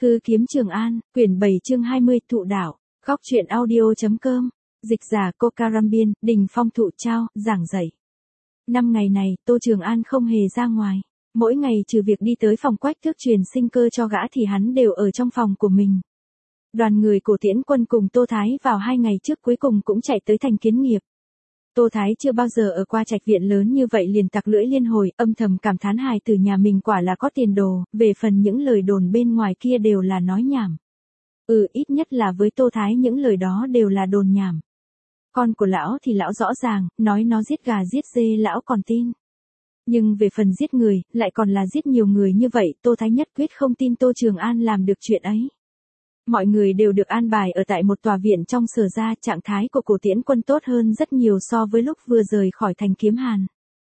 Cư kiếm Trường An, quyển 7 chương 20 thụ đạo, góc truyện audio.com, dịch giả Cô Carambiên, Đình Phong thụ trao, giảng dạy. 5 ngày này, Tô Trường An không hề ra ngoài. Mỗi ngày trừ việc đi tới phòng Quách Thước truyền sinh cơ cho gã thì hắn đều ở trong phòng của mình. Đoàn người Cổ Tiễn Quân cùng Tô Thái vào 2 ngày trước cuối cùng cũng chạy tới thành Kiến Nghiệp. Tô Thái chưa bao giờ ở qua trạch viện lớn như vậy liền tặc lưỡi liên hồi, âm thầm cảm thán hài tử nhà mình quả là có tiền đồ, về phần những lời đồn bên ngoài kia đều là nói nhảm. Ít nhất là với Tô Thái những lời đó đều là đồn nhảm. Con của lão thì lão rõ ràng, nói nó giết gà giết dê lão còn tin. Nhưng về phần giết người, lại còn là giết nhiều người như vậy, Tô Thái nhất quyết không tin Tô Trường An làm được chuyện ấy. Mọi người đều được an bài ở tại một tòa viện trong Sở gia, trạng thái của Cổ Tiễn Quân tốt hơn rất nhiều so với lúc vừa rời khỏi thành Kiếm Hàn.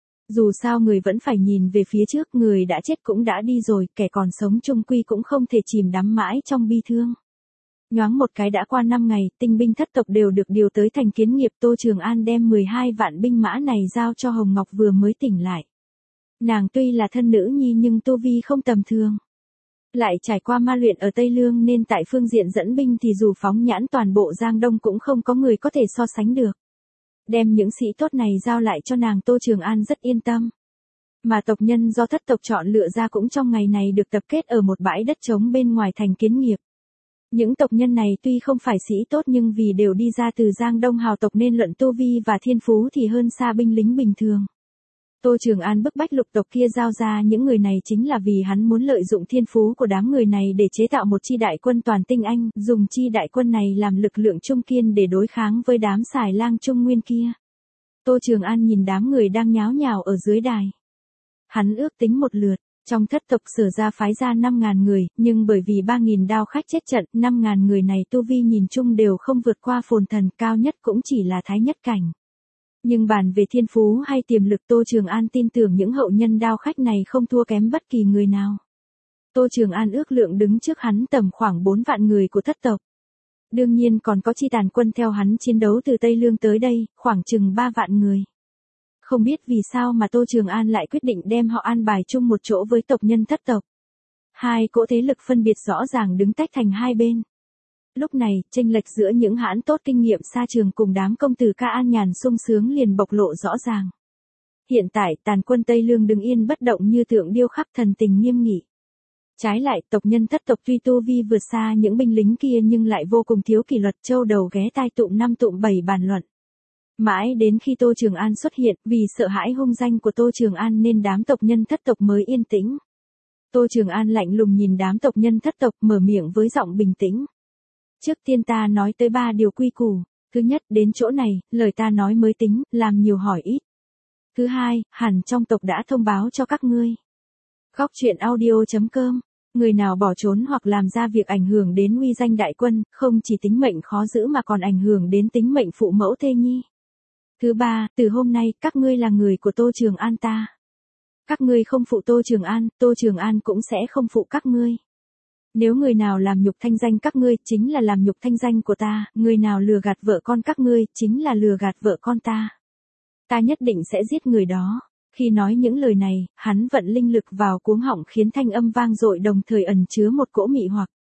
Dù sao người vẫn phải nhìn về phía trước, người đã chết cũng đã đi rồi, kẻ còn sống chung quy cũng không thể chìm đắm mãi trong bi thương. Nhoáng một cái đã qua 5 ngày, tinh binh thất tộc đều được điều tới thành Kiến Nghiệp. Tô Trường An đem 12 vạn binh mã này giao cho Hồng Ngọc vừa mới tỉnh lại. Nàng tuy là thân nữ nhi nhưng tu vi không tầm thường. Lại trải qua ma luyện ở Tây Lương nên tại phương diện dẫn binh thì dù phóng nhãn toàn bộ Giang Đông cũng không có người có thể so sánh được. Đem những sĩ tốt này giao lại cho nàng, Tô Trường An rất yên tâm. Mà tộc nhân do thất tộc chọn lựa ra cũng trong ngày này được tập kết ở một bãi đất trống bên ngoài thành Kiến Nghiệp. Những tộc nhân này tuy không phải sĩ tốt nhưng vì đều đi ra từ Giang Đông hào tộc nên luận tu vi và thiên phú thì hơn xa binh lính bình thường. Tô Trường An bức bách lục tộc kia giao ra những người này chính là vì hắn muốn lợi dụng thiên phú của đám người này để chế tạo một chi đại quân toàn tinh anh, dùng chi đại quân này làm lực lượng trung kiên để đối kháng với đám xài lang trung nguyên kia. Tô Trường An nhìn đám người đang nháo nhào ở dưới đài. Hắn ước tính một lượt, trong thất tộc Sở gia phái ra 5.000 người, nhưng bởi vì 3.000 đao khách chết trận, 5.000 người này tu vi nhìn chung đều không vượt qua phồn thần, cao nhất cũng chỉ là thái nhất cảnh. Nhưng bàn về thiên phú hay tiềm lực, Tô Trường An tin tưởng những hậu nhân đao khách này không thua kém bất kỳ người nào. Tô Trường An ước lượng đứng trước hắn tầm khoảng 4 vạn người của thất tộc. Đương nhiên còn có chi tàn quân theo hắn chiến đấu từ Tây Lương tới đây, khoảng chừng 3 vạn người. Không biết vì sao mà Tô Trường An lại quyết định đem họ an bài chung một chỗ với tộc nhân thất tộc. Hai cỗ thế lực phân biệt rõ ràng đứng tách thành hai bên. Lúc này, chênh lệch giữa những hãn tốt kinh nghiệm xa trường cùng đám công tử ca an nhàn sung sướng liền bộc lộ rõ ràng. Hiện tại, tàn quân Tây Lương đứng yên bất động như tượng điêu khắc, thần tình nghiêm nghị. Trái lại, tộc nhân thất tộc tuy tu vi vượt xa những binh lính kia nhưng lại vô cùng thiếu kỷ luật, châu đầu ghé tai tụm năm tụm bảy bàn luận. Mãi đến khi Tô Trường An xuất hiện, vì sợ hãi hung danh của Tô Trường An nên đám tộc nhân thất tộc mới yên tĩnh. Tô Trường An lạnh lùng nhìn đám tộc nhân thất tộc, mở miệng với giọng bình tĩnh. Trước tiên ta nói tới 3 điều quy củ. Thứ nhất, đến chỗ này, lời ta nói mới tính, làm nhiều hỏi ít. Thứ hai, hẳn trong tộc đã thông báo cho các ngươi. Góc truyện audio.com, người nào bỏ trốn hoặc làm ra việc ảnh hưởng đến uy danh đại quân, không chỉ tính mệnh khó giữ mà còn ảnh hưởng đến tính mệnh phụ mẫu thê nhi. Thứ ba, từ hôm nay, các ngươi là người của Tô Trường An ta. Các ngươi không phụ Tô Trường An cũng sẽ không phụ các ngươi. Nếu người nào làm nhục thanh danh các ngươi, chính là làm nhục thanh danh của ta, người nào lừa gạt vợ con các ngươi, chính là lừa gạt vợ con ta. Ta nhất định sẽ giết người đó. Khi nói những lời này, hắn vận linh lực vào cuống họng khiến thanh âm vang dội đồng thời ẩn chứa một cỗ mị hoặc.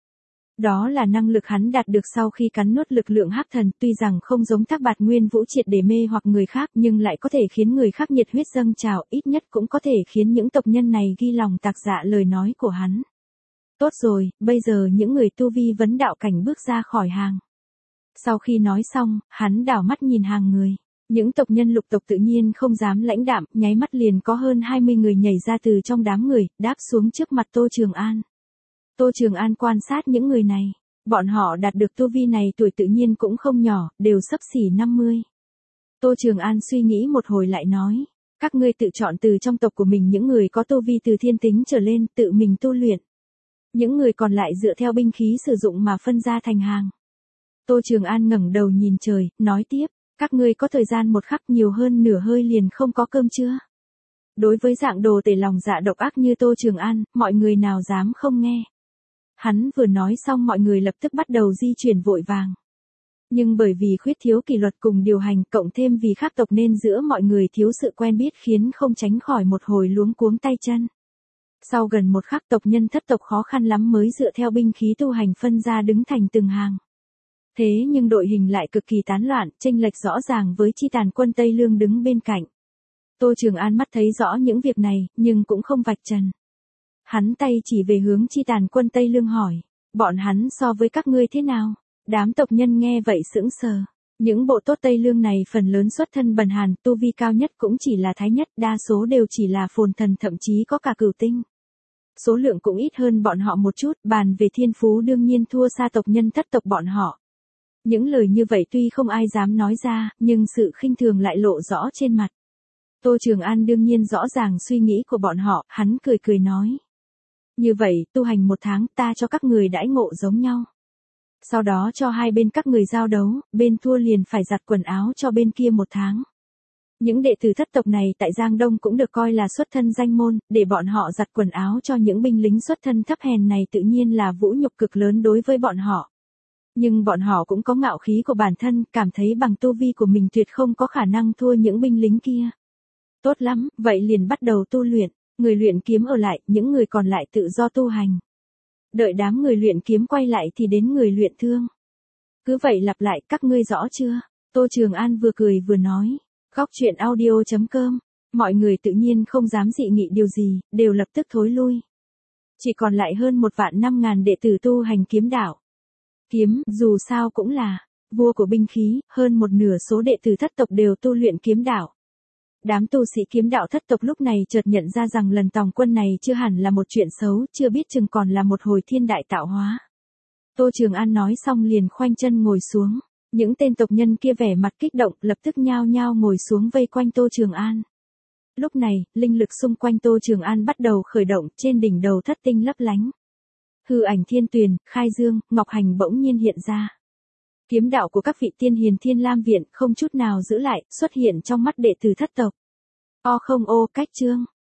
Đó là năng lực hắn đạt được sau khi cắn nuốt lực lượng hắc thần, tuy rằng không giống Thác Bạt Nguyên Vũ triệt để mê hoặc người khác nhưng lại có thể khiến người khác nhiệt huyết dâng trào, ít nhất cũng có thể khiến những tộc nhân này ghi lòng tạc dạ lời nói của hắn. Tốt rồi, bây giờ những người tu vi vấn đạo cảnh bước ra khỏi hàng. Sau khi nói xong, hắn đảo mắt nhìn hàng người. Những tộc nhân lục tộc tự nhiên không dám lãnh đạm, nháy mắt liền có hơn 20 người nhảy ra từ trong đám người, đáp xuống trước mặt Tô Trường An. Tô Trường An quan sát những người này. Bọn họ đạt được tu vi này tuổi tự nhiên cũng không nhỏ, đều xấp xỉ 50. Tô Trường An suy nghĩ một hồi lại nói. Các ngươi tự chọn từ trong tộc của mình những người có tu vi từ thiên tính trở lên, tự mình tu luyện. Những người còn lại dựa theo binh khí sử dụng mà phân ra thành hàng. Tô Trường An ngẩng đầu nhìn trời, nói tiếp, các ngươi có thời gian một khắc, nhiều hơn nửa hơi liền không có cơm chưa? Đối với dạng đồ tể lòng dạ độc ác như Tô Trường An, mọi người nào dám không nghe. Hắn vừa nói xong mọi người lập tức bắt đầu di chuyển vội vàng. Nhưng bởi vì khuyết thiếu kỷ luật cùng điều hành, cộng thêm vì khác tộc nên giữa mọi người thiếu sự quen biết khiến không tránh khỏi một hồi luống cuống tay chân. Sau gần một khắc tộc nhân thất tộc khó khăn lắm mới dựa theo binh khí tu hành phân ra đứng thành từng hàng. Thế nhưng đội hình lại cực kỳ tán loạn, chênh lệch rõ ràng với chi tàn quân Tây Lương đứng bên cạnh. Tô Trường An mắt thấy rõ những việc này, nhưng cũng không vạch trần. Hắn tay chỉ về hướng chi tàn quân Tây Lương hỏi, bọn hắn so với các ngươi thế nào? Đám tộc nhân nghe vậy sững sờ. Những bộ tốt Tây Lương này phần lớn xuất thân bần hàn, tu vi cao nhất cũng chỉ là thái nhất, đa số đều chỉ là phồn thần, thậm chí có cả cửu tinh. Số lượng cũng ít hơn bọn họ một chút, bàn về thiên phú đương nhiên thua xa tộc nhân thất tộc bọn họ. Những lời như vậy tuy không ai dám nói ra, nhưng sự khinh thường lại lộ rõ trên mặt. Tô Trường An đương nhiên rõ ràng suy nghĩ của bọn họ, hắn cười cười nói. Như vậy, tu hành 1 tháng ta cho các người đãi ngộ giống nhau. Sau đó cho hai bên các người giao đấu, bên thua liền phải giặt quần áo cho bên kia 1 tháng. Những đệ tử thất tộc này tại Giang Đông cũng được coi là xuất thân danh môn, để bọn họ giặt quần áo cho những binh lính xuất thân thấp hèn này tự nhiên là vũ nhục cực lớn đối với bọn họ. Nhưng bọn họ cũng có ngạo khí của bản thân, cảm thấy bằng tu vi của mình tuyệt không có khả năng thua những binh lính kia. Tốt lắm, vậy liền bắt đầu tu luyện, người luyện kiếm ở lại, những người còn lại tự do tu hành. Đợi đám người luyện kiếm quay lại thì đến người luyện thương. Cứ vậy lặp lại, các ngươi rõ chưa? Tô Trường An vừa cười vừa nói. Góc truyện audio.com. Mọi người tự nhiên không dám dị nghị điều gì, đều lập tức thối lui. Chỉ còn lại hơn 1.500.000 đệ tử tu hành kiếm đạo. Kiếm, dù sao cũng là vua của binh khí, hơn một nửa số đệ tử thất tộc đều tu luyện kiếm đạo. Đám tu sĩ kiếm đạo thất tộc lúc này chợt nhận ra rằng lần tòng quân này chưa hẳn là một chuyện xấu, chưa biết chừng còn là một hồi thiên đại tạo hóa. Tô Trường An nói xong liền khoanh chân ngồi xuống. Những tên tộc nhân kia vẻ mặt kích động, lập tức nhao nhao ngồi xuống vây quanh Tô Trường An. Lúc này, linh lực xung quanh Tô Trường An bắt đầu khởi động, trên đỉnh đầu thất tinh lấp lánh. Hư ảnh Thiên Tuyền, Khai Dương, Ngọc Hành bỗng nhiên hiện ra. Kiếm đạo của các vị tiên hiền Thiên Lam viện không chút nào giữ lại, xuất hiện trong mắt đệ tử thất tộc. O không ô cách chương.